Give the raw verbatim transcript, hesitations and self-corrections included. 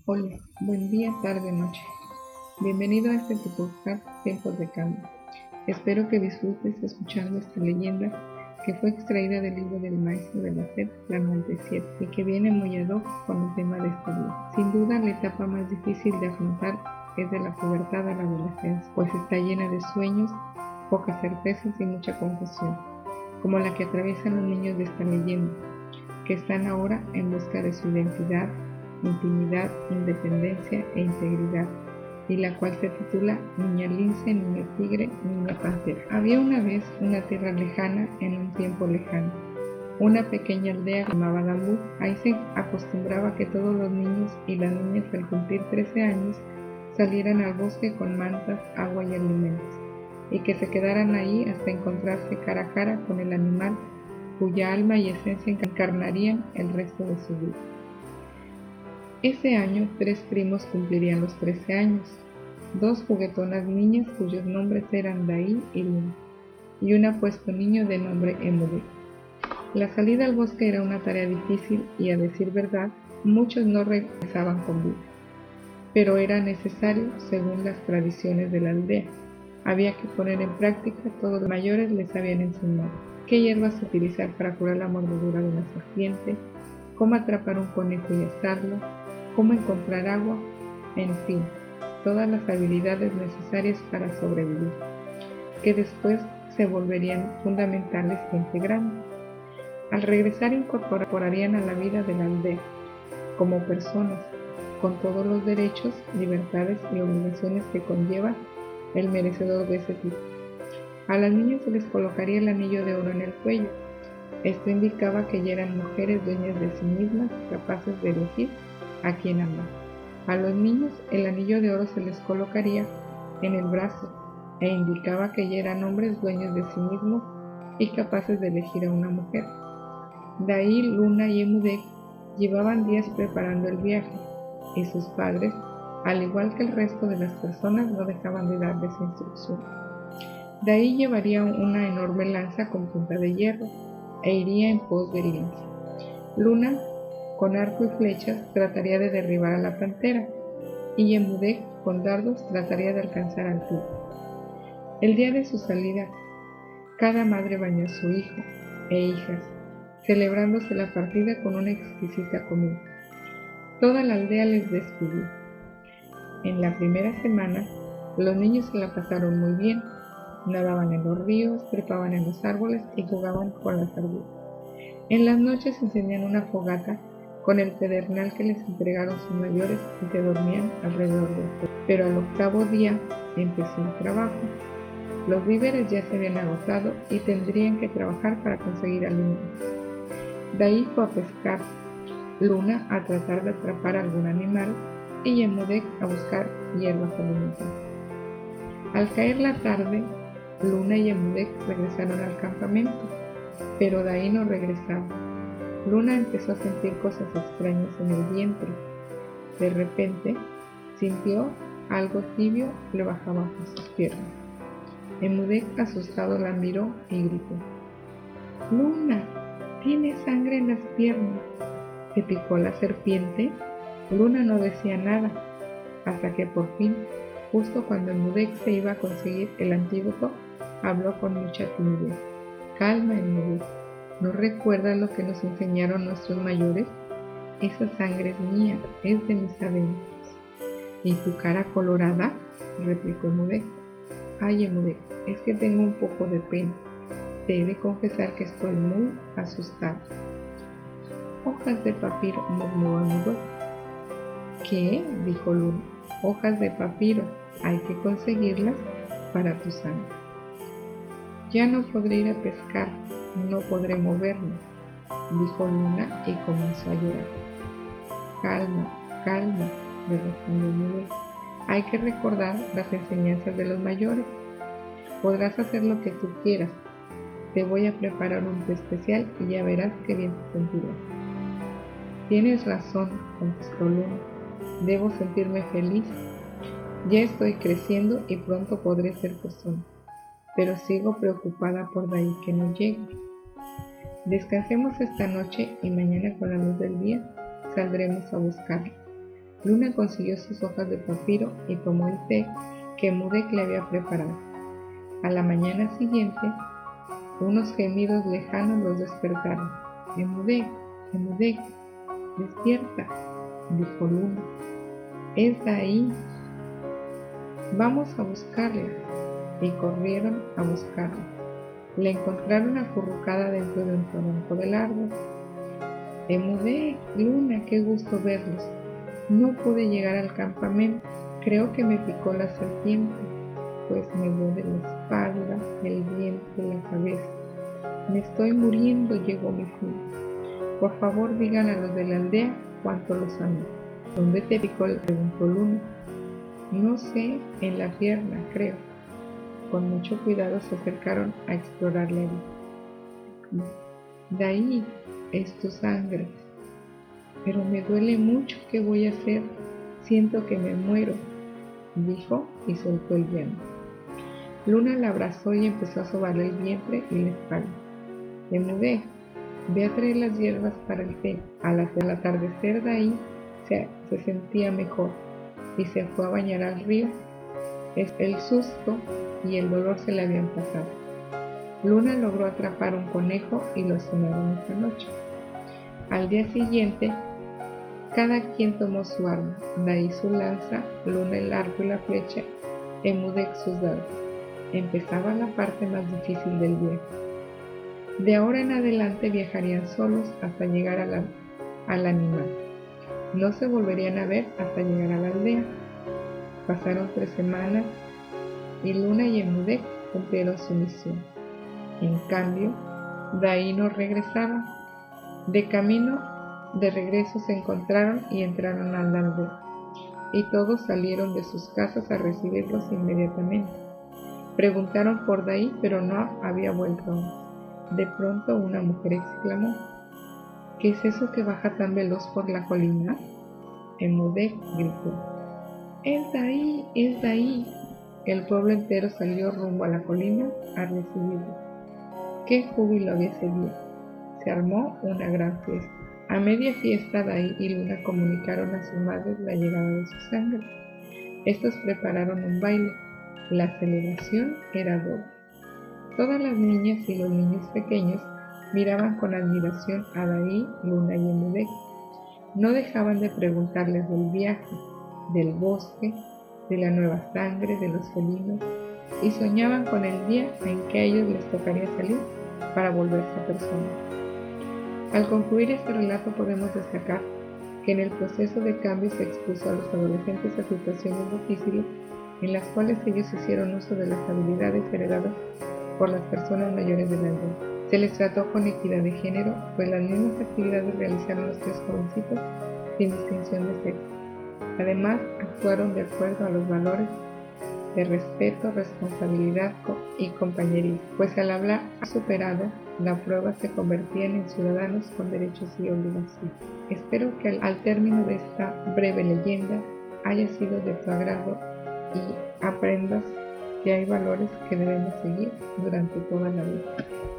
Hola, buen día, tarde, noche. Bienvenido a este tu podcast Tiempos de Cambio. Espero que disfrutes escuchando esta leyenda que fue extraída del libro del maestro de la sed, la noventa y siete, y que viene muy ad hoc con el tema de este día. Sin duda, la etapa más difícil de afrontar es de la pubertad a la adolescencia, pues está llena de sueños, pocas certezas y mucha confusión, como la que atraviesan los niños de esta leyenda, que están ahora en busca de su identidad, intimidad, independencia e integridad, y la cual se titula Niña Lince, Niña Tigre, Niña Pantera. Había una vez una tierra lejana en un tiempo lejano, una pequeña aldea llamada Dambú. Ahí se acostumbraba que todos los niños y las niñas al cumplir trece años salieran al bosque con mantas, agua y alimentos, y que se quedaran ahí hasta encontrarse cara a cara con el animal cuya alma y esencia encarnarían el resto de su vida. Ese año, tres primos cumplirían los trece años, dos juguetonas niñas cuyos nombres eran Daí y Luna, y un apuesto niño de nombre Emudé. La salida al bosque era una tarea difícil y, a decir verdad, muchos no regresaban con vida, pero era necesario según las tradiciones de la aldea. Había que poner en práctica todo lo que los mayores les habían enseñado: qué hierbas utilizar para curar la mordedura de una serpiente, cómo atrapar un conejo y asarlo, cómo encontrar agua, en fin, todas las habilidades necesarias para sobrevivir, que después se volverían fundamentales e integrantes. Al regresar incorporarían a la vida de la aldea como personas, con todos los derechos, libertades y obligaciones que conlleva el merecedor de ese título. A las niñas se les colocaría el anillo de oro en el cuello. Esto indicaba que ya eran mujeres dueñas de sí mismas, capaces de elegir a quién amar. A los niños el anillo de oro se les colocaría en el brazo e indicaba que ya eran hombres dueños de sí mismos y capaces de elegir a una mujer. Daí, Luna y Emudé llevaban días preparando el viaje, y sus padres, al igual que el resto de las personas, no dejaban de darles instrucción. Daí llevaría una enorme lanza con punta de hierro e iría en pos del lince. Luna, con arco y flechas, trataría de derribar a la pantera, y Emudé, con dardos, trataría de alcanzar al tigre. El día de su salida, cada madre bañó a su hijo e hijas, celebrándose la partida con una exquisita comida. Toda la aldea les despidió. En la primera semana, los niños se la pasaron muy bien. Nadaban en los ríos, trepaban en los árboles y jugaban con las ardillas. En las noches encendían una fogata con el pedernal que les entregaron sus mayores y se dormían alrededor del fuego. Pero al octavo día empezó el trabajo. Los víveres ya se habían agotado y tendrían que trabajar para conseguir alimentos. Daí fue a pescar, Luna a tratar de atrapar algún animal y Emudé a buscar hierbas alimentarias. Al caer la tarde, Luna y Emudé regresaron al campamento, pero Daí no regresaba. Luna empezó a sentir cosas extrañas en el vientre. De repente, sintió algo tibio le bajaba por sus piernas. Emudé, asustado, la miró y gritó: «Luna, tienes sangre en las piernas. ¿Te picó la serpiente?». Luna no decía nada, hasta que por fin, justo cuando Emudé se iba a conseguir el antídoto, habló con mucha timidez: «Calma, Emudé, ¿no recuerdas lo que nos enseñaron nuestros mayores? Esa sangre es mía, es de mis adentros». «¿Y tu cara colorada?», replicó Emudé. «Ay, Emudé, es que tengo un poco de pena. Te he de confesar que estoy muy asustada». «Hojas de papiro», murmuró Emudé. «¿Qué?», dijo Luna. «Hojas de papiro, hay que conseguirlas para tu sangre». «Ya no podré ir a pescar, no podré moverme», dijo Luna y comenzó a llorar. «Calma, calma», le respondió Emudé. «Hay que recordar las enseñanzas de los mayores. Podrás hacer lo que tú quieras. Te voy a preparar un té especial y ya verás qué bien te sentirás». «Tienes razón», contestó Luna. «Debo sentirme feliz. Ya estoy creciendo y pronto podré ser persona, pero sigo preocupada por Daí que no llegue. Descansemos esta noche y mañana con la luz del día saldremos a buscarlo. Luna consiguió sus hojas de papiro y tomó el té que Emudec le había preparado. A la mañana siguiente, unos gemidos lejanos los despertaron. Emudec, Emudec, despierta, dijo Luna. Es de ahí. Vamos a buscarla. Y corrieron a buscarla. La encontraron acurrucada dentro de un tronco del árbol. Emudec, Luna, qué gusto verlos. No pude llegar al campamento. Creo que me picó la serpiente, pues me duele la espalda, el vientre, la cabeza. Me estoy muriendo, llegó mi fin. Por favor, digan a los de la aldea cuánto los amo. ¿Dónde te picó? Preguntó Luna. No sé, en la pierna, creo. Con mucho cuidado se acercaron a explorar la herida. De ahí es tu sangre. Pero me duele mucho, ¿qué voy a hacer? Siento que me muero, dijo y soltó el llanto. Luna la abrazó y empezó a sobarle el vientre y la espalda. Emudec, ve a traer las hierbas para el té. Al atardecer de ahí se, se sentía mejor y se fue a bañar al río. El susto y el dolor se le habían pasado. Luna logró atrapar un conejo y lo cenaron esa noche. Al día siguiente, cada quien tomó su arma, Daí su lanza, Luna el arco y la flecha, Emudec sus dados. Empezaba la parte más difícil del viaje. De ahora en adelante viajarían solos hasta llegar a la, al animal. No se volverían a ver hasta llegar a la aldea. Pasaron tres semanas y Luna y Emudec cumplieron su misión. En cambio, Daí no regresaba. De camino de regreso se encontraron y entraron a la aldea, y todos salieron de sus casas a recibirlos inmediatamente. Preguntaron por Daí, pero no había vuelto aún. De pronto una mujer exclamó: ¿Qué es eso que baja tan veloz por la colina? Emudec gritó: ¡Es Daí! ¡Es Daí! El pueblo entero salió rumbo a la colina a recibirlo. ¡Qué júbilo había ese día! Se armó una gran fiesta. A media fiesta, Daí y Luna comunicaron a sus madres la llegada de su sangre. Estos prepararon un baile. La celebración era doble. Todas las niñas y los niños pequeños miraban con admiración a Daí, Luna y Emudec. No dejaban de preguntarles del viaje, del bosque, de la nueva sangre, de los felinos, y soñaban con el día en que a ellos les tocaría salir para volverse personas. Al concluir este relato podemos destacar que en el proceso de cambio se expuso a los adolescentes a situaciones difíciles en las cuales ellos hicieron uso de las habilidades heredadas por las personas mayores de la aldea. Se les trató con equidad de género, pues las mismas actividades realizaron los tres jovencitos sin distinción de sexo. Además, actuaron de acuerdo a los valores de respeto, responsabilidad y compañerismo, pues al haber superado la prueba se convertían en ciudadanos con derechos y obligaciones. Espero que al, al término de esta breve leyenda haya sido de tu agrado y aprendas que hay valores que debemos seguir durante toda la vida.